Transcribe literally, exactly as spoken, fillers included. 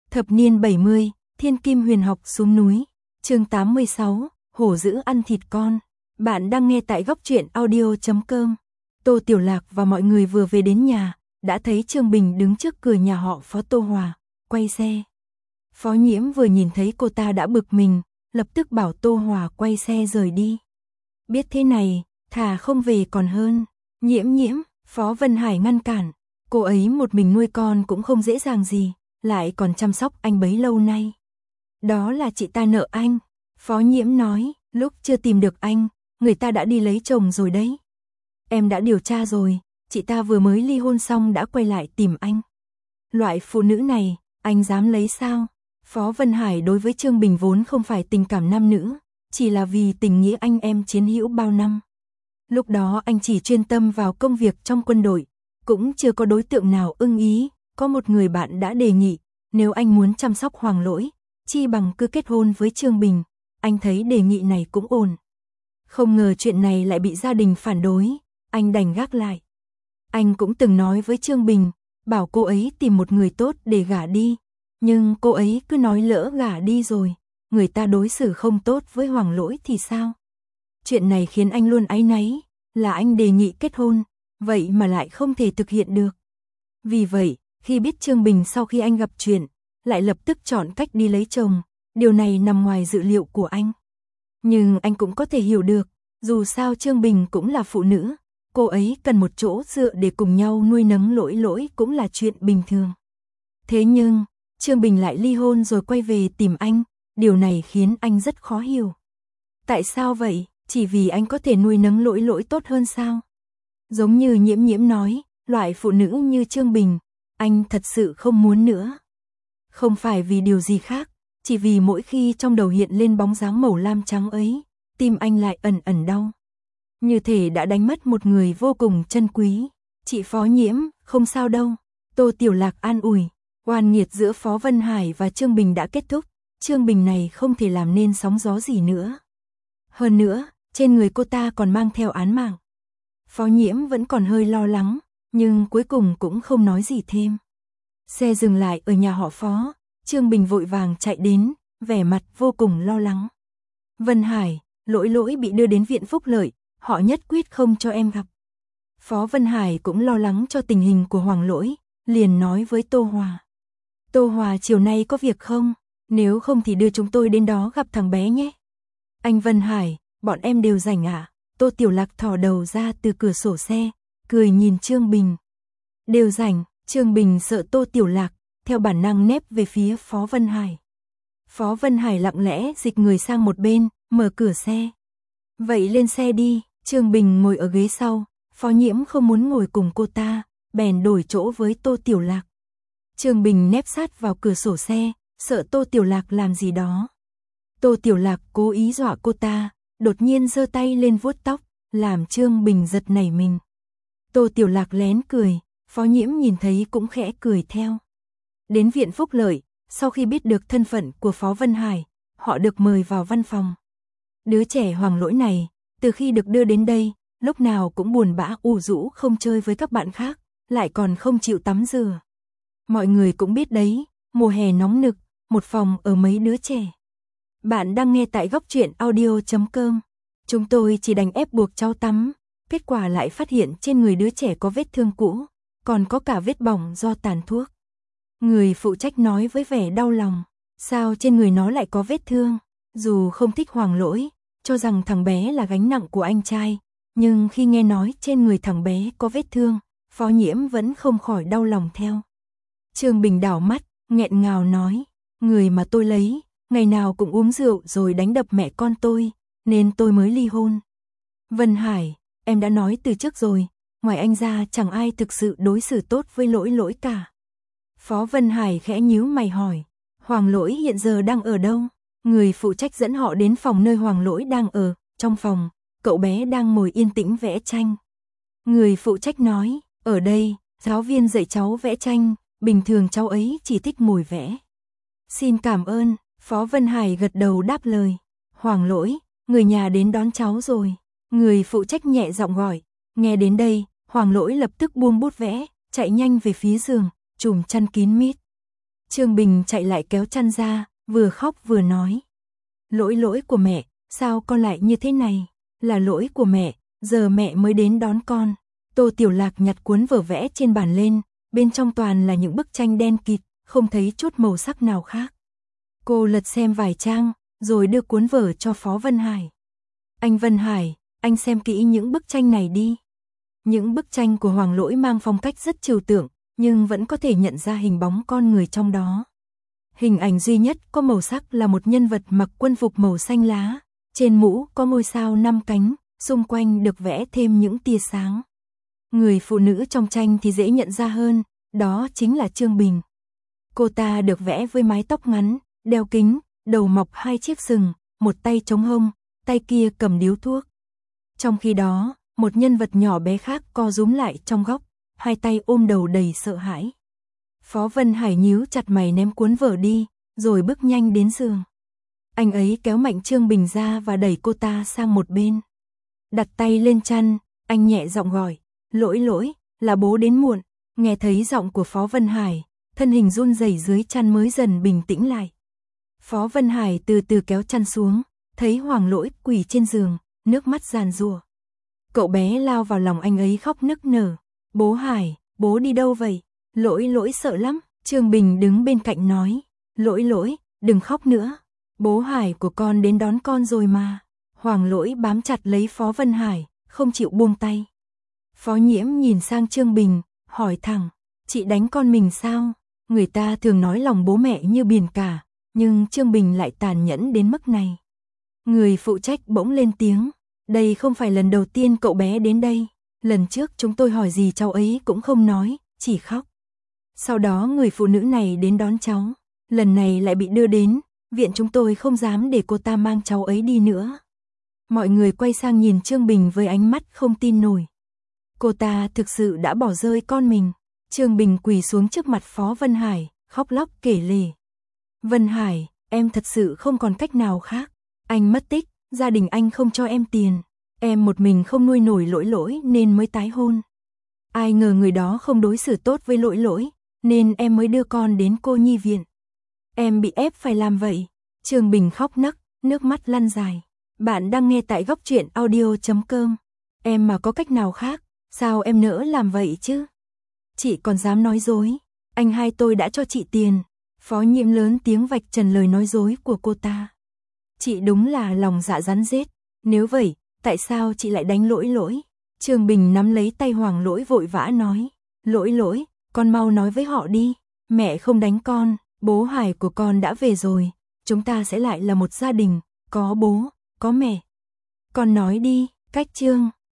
Thập niên bảy mươi, Thiên Kim Huyền Học xuống núi. Chương tám mươi sáu, hổ dữ ăn thịt con. Bạn đang nghe tại góc truyện audio chấm com. Tô Tiểu Lạc và mọi người vừa về đến nhà, đã thấy Trương Bình đứng trước cửa nhà họ Phó Tô Hòa, quay xe. Phó Nhiễm vừa nhìn thấy cô ta đã bực mình, lập tức bảo Tô Hòa quay xe rời đi. Biết thế này, thà không về còn hơn. Nhiễm nhiễm, Phó Vân Hải ngăn cản. Cô ấy một mình nuôi con cũng không dễ dàng gì, lại còn chăm sóc anh bấy lâu nay. Đó là chị ta nợ anh. Phó Nhiễm nói, lúc chưa tìm được anh, người ta đã đi lấy chồng rồi đấy. Em đã điều tra rồi, chị ta vừa mới ly hôn xong đã quay lại tìm anh. Loại phụ nữ này, anh dám lấy sao? Phó Vân Hải đối với Trương Bình vốn không phải tình cảm nam nữ, chỉ là vì tình nghĩa anh em chiến hữu bao năm. Lúc đó anh chỉ chuyên tâm vào công việc trong quân đội, cũng chưa có đối tượng nào ưng ý. Có một người bạn đã đề nghị, nếu anh muốn chăm sóc Hoàng Lỗi, chi bằng cứ kết hôn với Trương Bình. Anh thấy đề nghị này cũng ổn. Không ngờ chuyện này lại bị gia đình phản đối, anh đành gác lại. Anh cũng từng nói với Trương Bình, bảo cô ấy tìm một người tốt để gả đi. Nhưng cô ấy cứ nói lỡ gả đi rồi, người ta đối xử không tốt với Hoàng Lỗi thì sao? Chuyện này khiến anh luôn áy náy, là anh đề nghị kết hôn, vậy mà lại không thể thực hiện được. Vì vậy, khi biết Trương Bình sau khi anh gặp chuyện, lại lập tức chọn cách đi lấy chồng, điều này nằm ngoài dự liệu của anh. Nhưng anh cũng có thể hiểu được, dù sao Trương Bình cũng là phụ nữ, cô ấy cần một chỗ dựa để cùng nhau nuôi nấng Lỗi Lỗi cũng là chuyện bình thường. Thế nhưng, Trương Bình lại ly hôn rồi quay về tìm anh, điều này khiến anh rất khó hiểu. Tại sao vậy? Chỉ vì anh có thể nuôi nấng Lỗi Lỗi tốt hơn sao? Giống như Nhiễm Nhiễm nói, loại phụ nữ như Trương Bình, anh thật sự không muốn nữa. Không phải vì điều gì khác, chỉ vì mỗi khi trong đầu hiện lên bóng dáng màu lam trắng ấy, tim anh lại ẩn ẩn đau. Như thể đã đánh mất một người vô cùng chân quý. Chị Phó Nhiễm, không sao đâu. Tô Tiểu Lạc an ủi. Oan nghiệt giữa Phó Vân Hải và Trương Bình đã kết thúc, Trương Bình này không thể làm nên sóng gió gì nữa. Hơn nữa, trên người cô ta còn mang theo án mạng. Phó Nhiễm vẫn còn hơi lo lắng, nhưng cuối cùng cũng không nói gì thêm. Xe dừng lại ở nhà họ Phó, Trương Bình vội vàng chạy đến, vẻ mặt vô cùng lo lắng. Vân Hải, Lỗi Lỗi bị đưa đến viện Phúc Lợi, họ nhất quyết không cho em gặp. Phó Vân Hải cũng lo lắng cho tình hình của Hoàng Lỗi, liền nói với Tô Hòa. Tô Hòa chiều nay có việc không? Nếu không thì đưa chúng tôi đến đó gặp thằng bé nhé. Anh Vân Hải, bọn em đều rảnh ạ. À? Tô Tiểu Lạc thò đầu ra từ cửa sổ xe, cười nhìn Trương Bình. Đều rảnh, Trương Bình sợ Tô Tiểu Lạc, theo bản năng nép về phía Phó Vân Hải. Phó Vân Hải lặng lẽ dịch người sang một bên, mở cửa xe. Vậy lên xe đi, Trương Bình ngồi ở ghế sau, Phó Nhiễm không muốn ngồi cùng cô ta, bèn đổi chỗ với Tô Tiểu Lạc. Trương Bình nép sát vào cửa sổ xe, sợ Tô Tiểu Lạc làm gì đó. Tô Tiểu Lạc cố ý dọa cô ta, đột nhiên giơ tay lên vuốt tóc, làm Trương Bình giật nảy mình. Tô Tiểu Lạc lén cười, Phó Nhiễm nhìn thấy cũng khẽ cười theo. Đến viện Phúc Lợi, sau khi biết được thân phận của Phó Vân Hải, họ được mời vào văn phòng. Đứa trẻ Hoàng Lỗi này, từ khi được đưa đến đây, lúc nào cũng buồn bã u rũ không chơi với các bạn khác, lại còn không chịu tắm rửa. Mọi người cũng biết đấy, mùa hè nóng nực, một phòng ở mấy đứa trẻ. Bạn đang nghe tại góc truyện audio chấm com. Chúng tôi chỉ đành ép buộc cháu tắm, kết quả lại phát hiện trên người đứa trẻ có vết thương cũ, còn có cả vết bỏng do tàn thuốc. Người phụ trách nói với vẻ đau lòng, sao trên người nó lại có vết thương? Dù không thích Hoàng Lỗi, cho rằng thằng bé là gánh nặng của anh trai, nhưng khi nghe nói trên người thằng bé có vết thương, Phó Nhiễm vẫn không khỏi đau lòng theo. Trương Bình đảo mắt, nghẹn ngào nói, người mà tôi lấy, ngày nào cũng uống rượu rồi đánh đập mẹ con tôi, nên tôi mới ly hôn. Vân Hải, em đã nói từ trước rồi, ngoài anh ra chẳng ai thực sự đối xử tốt với Lỗi Lỗi cả. Phó Vân Hải khẽ nhíu mày hỏi, Hoàng Lỗi hiện giờ đang ở đâu? Người phụ trách dẫn họ đến phòng nơi Hoàng Lỗi đang ở, trong phòng, cậu bé đang ngồi yên tĩnh vẽ tranh. Người phụ trách nói, ở đây, giáo viên dạy cháu vẽ tranh, bình thường cháu ấy chỉ thích ngồi vẽ. Xin cảm ơn, Phó Vân Hải gật đầu đáp lời. Hoàng Lỗi, người nhà đến đón cháu rồi. Người phụ trách nhẹ giọng gọi, nghe đến đây, Hoàng Lỗi lập tức buông bút vẽ, chạy nhanh về phía giường, trùm chăn kín mít. Trương Bình chạy lại kéo chăn ra, vừa khóc vừa nói. Lỗi lỗi của mẹ, sao con lại như thế này? Là lỗi của mẹ, giờ mẹ mới đến đón con. Tô Tiểu Lạc nhặt cuốn vở vẽ trên bàn lên, bên trong toàn là những bức tranh đen kịt, không thấy chút màu sắc nào khác. Cô lật xem vài trang, rồi đưa cuốn vở cho Phó Vân Hải. Anh Vân Hải, anh xem kỹ những bức tranh này đi. Những bức tranh của Hoàng Lỗi mang phong cách rất trừu tượng, nhưng vẫn có thể nhận ra hình bóng con người trong đó. Hình ảnh duy nhất có màu sắc là một nhân vật mặc quân phục màu xanh lá, trên mũ có ngôi sao năm cánh, xung quanh được vẽ thêm những tia sáng. Người phụ nữ trong tranh thì dễ nhận ra hơn, đó chính là Trương Bình. Cô ta được vẽ với mái tóc ngắn, đeo kính, đầu mọc hai chiếc sừng, một tay chống hông, tay kia cầm điếu thuốc. Trong khi đó, một nhân vật nhỏ bé khác co rúm lại trong góc, hai tay ôm đầu đầy sợ hãi. Phó Vân Hải nhíu chặt mày ném cuốn vở đi, rồi bước nhanh đến giường. Anh ấy kéo mạnh Trương Bình ra và đẩy cô ta sang một bên. Đặt tay lên chăn, anh nhẹ giọng gọi, lỗi lỗi, là bố đến muộn. Nghe thấy giọng của Phó Vân Hải, thân hình run rẩy dưới chăn mới dần bình tĩnh lại. Phó Vân Hải từ từ kéo chăn xuống, thấy Hoàng Lỗi quỳ trên giường, nước mắt giàn giụa. Cậu bé lao vào lòng anh ấy khóc nức nở. Bố Hải, bố đi đâu vậy? Lỗi lỗi sợ lắm. Trương Bình đứng bên cạnh nói. Lỗi lỗi, đừng khóc nữa. Bố Hải của con đến đón con rồi mà. Hoàng Lỗi bám chặt lấy Phó Vân Hải, không chịu buông tay. Phó Nhiễm nhìn sang Trương Bình, hỏi thẳng. Chị đánh con mình sao? Người ta thường nói lòng bố mẹ như biển cả, nhưng Trương Bình lại tàn nhẫn đến mức này. Người phụ trách bỗng lên tiếng. Đây không phải lần đầu tiên cậu bé đến đây. Lần trước chúng tôi hỏi gì cháu ấy cũng không nói, chỉ khóc. Sau đó người phụ nữ này đến đón cháu. Lần này lại bị đưa đến, viện chúng tôi không dám để cô ta mang cháu ấy đi nữa. Mọi người quay sang nhìn Trương Bình với ánh mắt không tin nổi. Cô ta thực sự đã bỏ rơi con mình. Trương Bình quỳ xuống trước mặt Phó Vân Hải, khóc lóc kể lể. Vân Hải, em thật sự không còn cách nào khác. Anh mất tích, gia đình anh không cho em tiền. Em một mình không nuôi nổi lỗi lỗi nên mới tái hôn. Ai ngờ người đó không đối xử tốt với lỗi lỗi, nên em mới đưa con đến cô nhi viện. Em bị ép phải làm vậy. Trương Bình khóc nấc, nước mắt lăn dài. Bạn đang nghe tại góc truyện audio chấm com. Em mà có cách nào khác, sao em nỡ làm vậy chứ? Chị còn dám nói dối. Anh hai tôi đã cho chị tiền. Phó Nhiễm lớn tiếng vạch trần lời nói dối của cô ta. Chị đúng là lòng dạ rắn rết. Nếu vậy, tại sao chị lại đánh lỗi lỗi? Trương Bình nắm lấy tay Hoàng Lỗi vội vã nói. Lỗi lỗi, con mau nói với họ đi. Mẹ không đánh con, bố Hải của con đã về rồi. Chúng ta sẽ lại là một gia đình, có bố, có mẹ. Con nói đi, cách Trương.